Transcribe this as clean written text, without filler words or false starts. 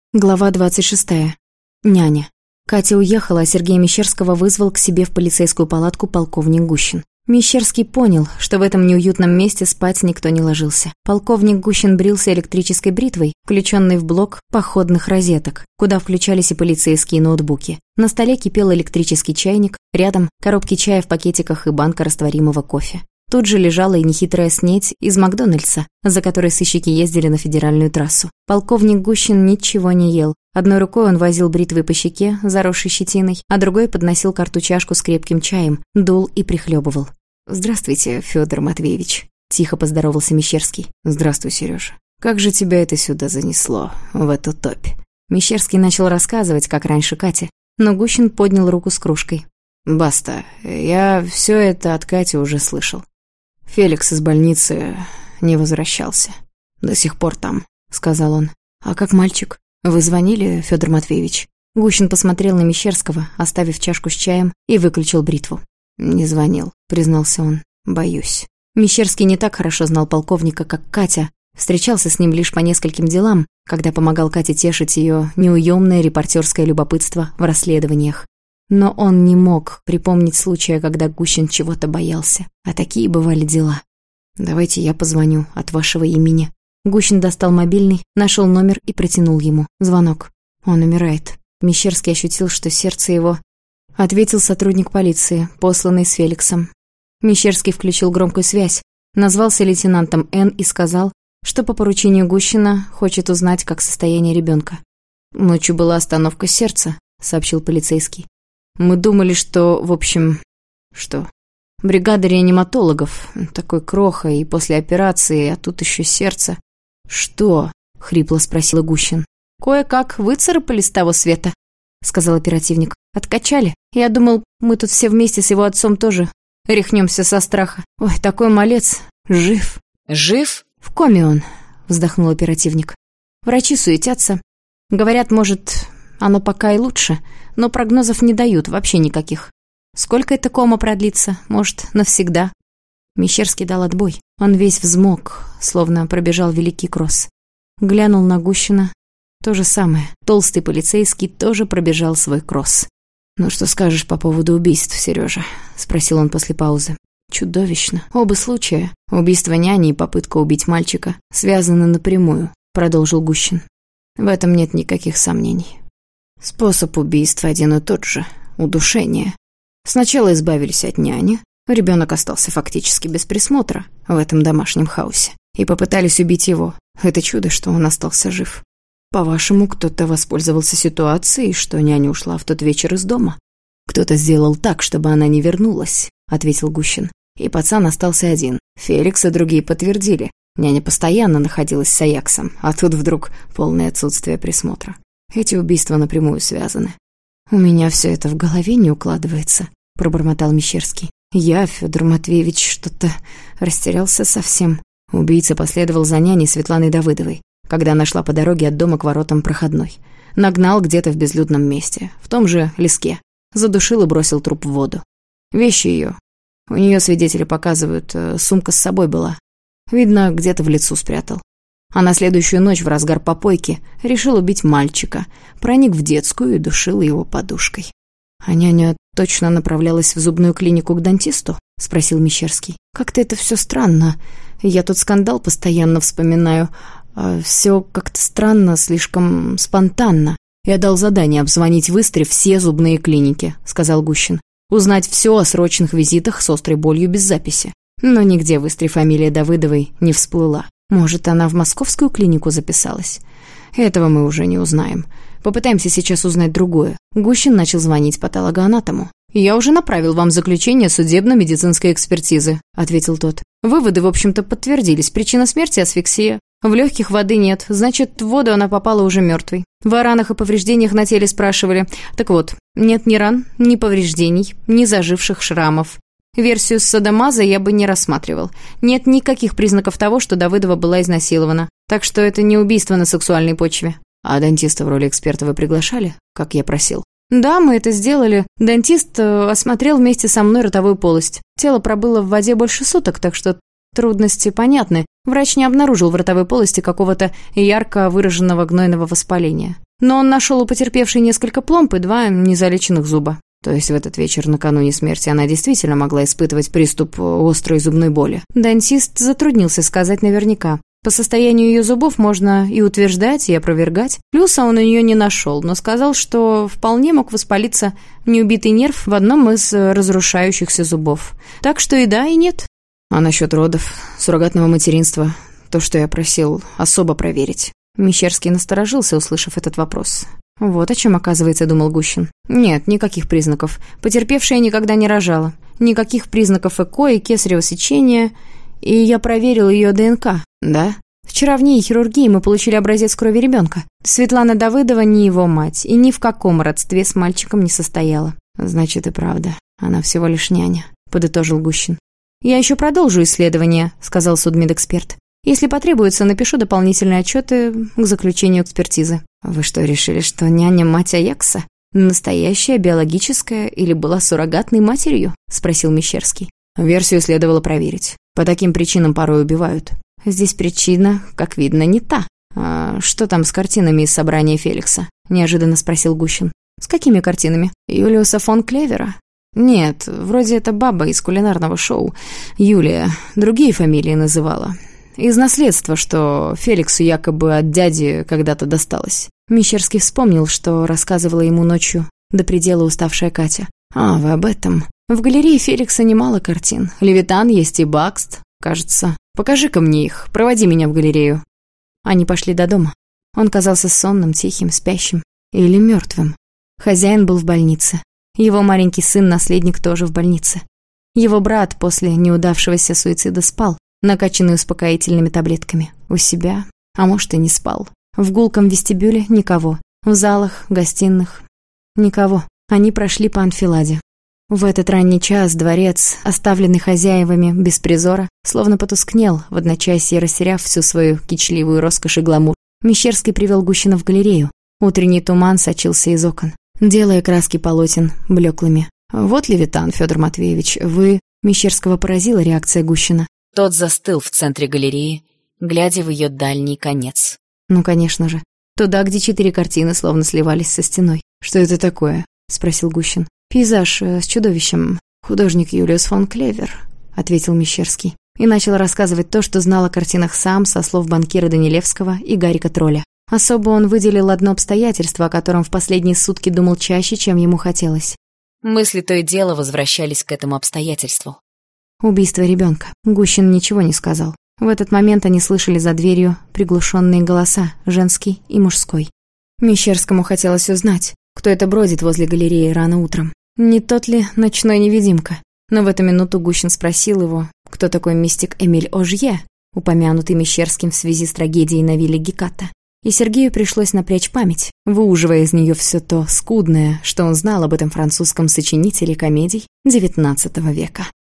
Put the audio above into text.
Глава 26. Няня. Катя уехала, а Сергея Мещерского вызвал к себе в полицейскую палатку полковник Гущин. Мещерский понял, что в этом неуютном месте спать никто не ложился. Полковник Гущин брился электрической бритвой, включенной в блок походных розеток, куда включались и полицейские ноутбуки. На столе кипел электрический чайник, рядом коробки чая в пакетиках и банка растворимого кофе. Тут же лежала и нехитрая снеть из Макдональдса, за которой сыщики ездили на федеральную трассу. Полковник Гущин ничего не ел. Одной рукой он возил бритвой по щеке, заросшей щетиной, а другой подносил к рту чашку с крепким чаем, дул и прихлебывал. «Здравствуйте, Федор Матвеевич», — тихо поздоровался Мещерский. «Здравствуй, Сережа. Как же тебя это сюда занесло, в эту топь?» Мещерский начал рассказывать, как раньше Катя, но Гущин поднял руку с кружкой. «Баста, я все это от Кати уже слышал. Феликс из больницы не возвращался. До сих пор там», — сказал он. «А как мальчик? Вы звонили, Федор Матвеевич?» Гущин посмотрел на Мещерского, оставив чашку с чаем, и выключил бритву. «Не звонил», — признался он. «Боюсь». Мещерский не так хорошо знал полковника, как Катя. Встречался с ним лишь по нескольким делам, когда помогал Кате тешить ее неуемное репортерское любопытство в расследованиях. Но он не мог припомнить случая, когда Гущин чего-то боялся. А такие бывали дела. «Давайте я позвоню от вашего имени». Гущин достал мобильный, нашел номер и протянул ему. Звонок. Он умирает. Мещерский ощутил, что сердце его... Ответил сотрудник полиции, посланный с Феликсом. Мещерский включил громкую связь, назвался лейтенантом Н. и сказал, что по поручению Гущина хочет узнать, как состояние ребенка. «Ночью была остановка сердца», — сообщил полицейский. «Мы думали, что, в общем...» «Что?» «Бригада реаниматологов. Такой кроха, и после операции, а тут еще сердце». «Что?» — хрипло спросил Гущин. «Кое-как выцарапали с того света», — сказал оперативник. «Откачали. Я думал, мы тут все вместе с его отцом тоже рехнемся со страха. Ой, такой малец. Жив». «Жив?» «В коме он», — вздохнул оперативник. «Врачи суетятся. Говорят, может, оно пока и лучше, но прогнозов не дают вообще никаких. Сколько эта кома продлится? Может, навсегда?» Мещерский дал отбой. Он весь взмок, словно пробежал великий кросс. Глянул на Гущина. То же самое. Толстый полицейский тоже пробежал свой кросс. «Ну что скажешь по поводу убийств, Сережа?» — спросил он после паузы. «Чудовищно. Оба случая, убийство няни и попытка убить мальчика, связаны напрямую», — продолжил Гущин. «В этом нет никаких сомнений. Способ убийства один и тот же — удушение. Сначала избавились от няни, ребенок остался фактически без присмотра в этом домашнем хаосе, и попытались убить его. Это чудо, что он остался жив. По-вашему, кто-то воспользовался ситуацией, что няня ушла в тот вечер из дома? Кто-то сделал так, чтобы она не вернулась», — ответил Гущин. «И пацан остался один. Феликс и другие подтвердили. Няня постоянно находилась с Аяксом, а тут вдруг полное отсутствие присмотра. Эти убийства напрямую связаны». «У меня все это в голове не укладывается», — пробормотал Мещерский. «Я, Федор Матвеевич, что-то растерялся совсем». Убийца последовал за няней Светланой Давыдовой, когда она шла по дороге от дома к воротам проходной. Нагнал где-то в безлюдном месте, в том же леске. Задушил и бросил труп в воду. Вещи ее. У нее свидетели показывают, сумка с собой была. Видно, где-то в лесу спрятал. А на следующую ночь в разгар попойки решил убить мальчика, проник в детскую и душил его подушкой. «А няня точно направлялась в зубную клинику к дантисту?» — спросил Мещерский. «Как-то это все странно. Я тут скандал постоянно вспоминаю. Все как-то странно, слишком спонтанно. Я дал задание обзвонить в Истре все зубные клиники», — сказал Гущин. «Узнать все о срочных визитах с острой болью без записи. Но нигде в Истре фамилия Давыдовой не всплыла. Может, она в московскую клинику записалась? Этого мы уже не узнаем. Попытаемся сейчас узнать другое». Гущин начал звонить патологоанатому. «Я уже направил вам заключение судебно-медицинской экспертизы», — ответил тот. «Выводы, в общем-то, подтвердились. Причина смерти — асфиксия. В легких воды нет, значит, в воду она попала уже мертвой. О ранах и повреждениях на теле спрашивали. Так вот, нет ни ран, ни повреждений, ни заживших шрамов. Версию с садомаза я бы не рассматривал. Нет никаких признаков того, что Давыдова была изнасилована. Так что это не убийство на сексуальной почве». «А дантиста в роли эксперта вы приглашали, как я просил?» «Да, мы это сделали. Дантист осмотрел вместе со мной ротовую полость. Тело пробыло в воде больше суток, так что трудности понятны. Врач не обнаружил в ротовой полости какого-то ярко выраженного гнойного воспаления. Но он нашел у потерпевшей несколько пломб и 2 незалеченных зуба. То есть в этот вечер накануне смерти она действительно могла испытывать приступ острой зубной боли. Дантист затруднился сказать наверняка. По состоянию ее зубов можно и утверждать, и опровергать. Плюса он у нее не нашел, но сказал, что вполне мог воспалиться неубитый нерв в одном из разрушающихся зубов. Так что и да, и нет. А насчет родов, суррогатного материнства, то, что я просил особо проверить. Мещерский насторожился, услышав этот вопрос. Вот о чем, оказывается, думал Гущин. Нет, никаких признаков. Потерпевшая никогда не рожала. Никаких признаков ЭКО и кесарево сечения. И я проверил ее ДНК. Да? Вчера в НИИ хирургии мы получили образец крови ребенка. Светлана Давыдова не его мать, и ни в каком родстве с мальчиком не состояла. Значит, и правда, она всего лишь няня, подытожил Гущин. Я еще продолжу исследование, сказал судмедэксперт. Если потребуется, напишу дополнительные отчеты к заключению экспертизы. Вы что, решили, что няня мать Аякса? Настоящая, биологическая или была суррогатной матерью? Спросил Мещерский. Версию следовало проверить. По таким причинам порой убивают. Здесь причина, как видно, не та. А что там с картинами из собрания Феликса? Неожиданно спросил Гущин. С какими картинами? Юлиуса фон Клевера? Нет, вроде это баба из кулинарного шоу. Юлия. Другие фамилии называла. Из наследства, что Феликсу якобы от дяди когда-то досталось. Мещерский вспомнил, что рассказывала ему ночью до предела уставшая Катя. «А, вы об этом. В галерее Феликса немало картин. Левитан есть и Бакст, кажется. Покажи-ка мне их, проводи меня в галерею». Они пошли до дома. Он казался сонным, тихим, спящим или мертвым. Хозяин был в больнице. Его маленький сын-наследник тоже в больнице. Его брат после неудавшегося суицида спал, накачанный успокоительными таблетками. У себя, а может и не спал. В гулком вестибюле никого. В залах, гостиных никого. Они прошли по анфиладе. В этот ранний час дворец, оставленный хозяевами без призора, словно потускнел, в одночасье растеряв всю свою кичливую роскошь и гламур. Мещерский привел Гущина в галерею. Утренний туман сочился из окон, делая краски полотен блеклыми. «Вот Левитан, Федор Матвеевич, вы...» Мещерского поразила реакция Гущина. Тот застыл в центре галереи, глядя в ее дальний конец. Ну, конечно же. Туда, где 4 картины словно сливались со стеной. «Что это такое?» — спросил Гущин. «Пейзаж с чудовищем. Художник Юлиус фон Клевер», — ответил Мещерский. И начал рассказывать то, что знал о картинах сам, со слов банкира Данилевского и Гарика Тролля. Особо он выделил одно обстоятельство, о котором в последние сутки думал чаще, чем ему хотелось. Мысли то и дело возвращались к этому обстоятельству. Убийство ребенка. Гущин ничего не сказал. В этот момент они слышали за дверью приглушенные голоса, женский и мужской. Мещерскому хотелось узнать, кто это бродит возле галереи рано утром. Не тот ли ночной невидимка? Но в эту минуту Гущин спросил его, кто такой мистик Эмиль Ожье, упомянутый Мещерским в связи с трагедией на вилле Геката. И Сергею пришлось напрячь память, выуживая из нее все то скудное, что он знал об этом французском сочинителе комедий XIX века.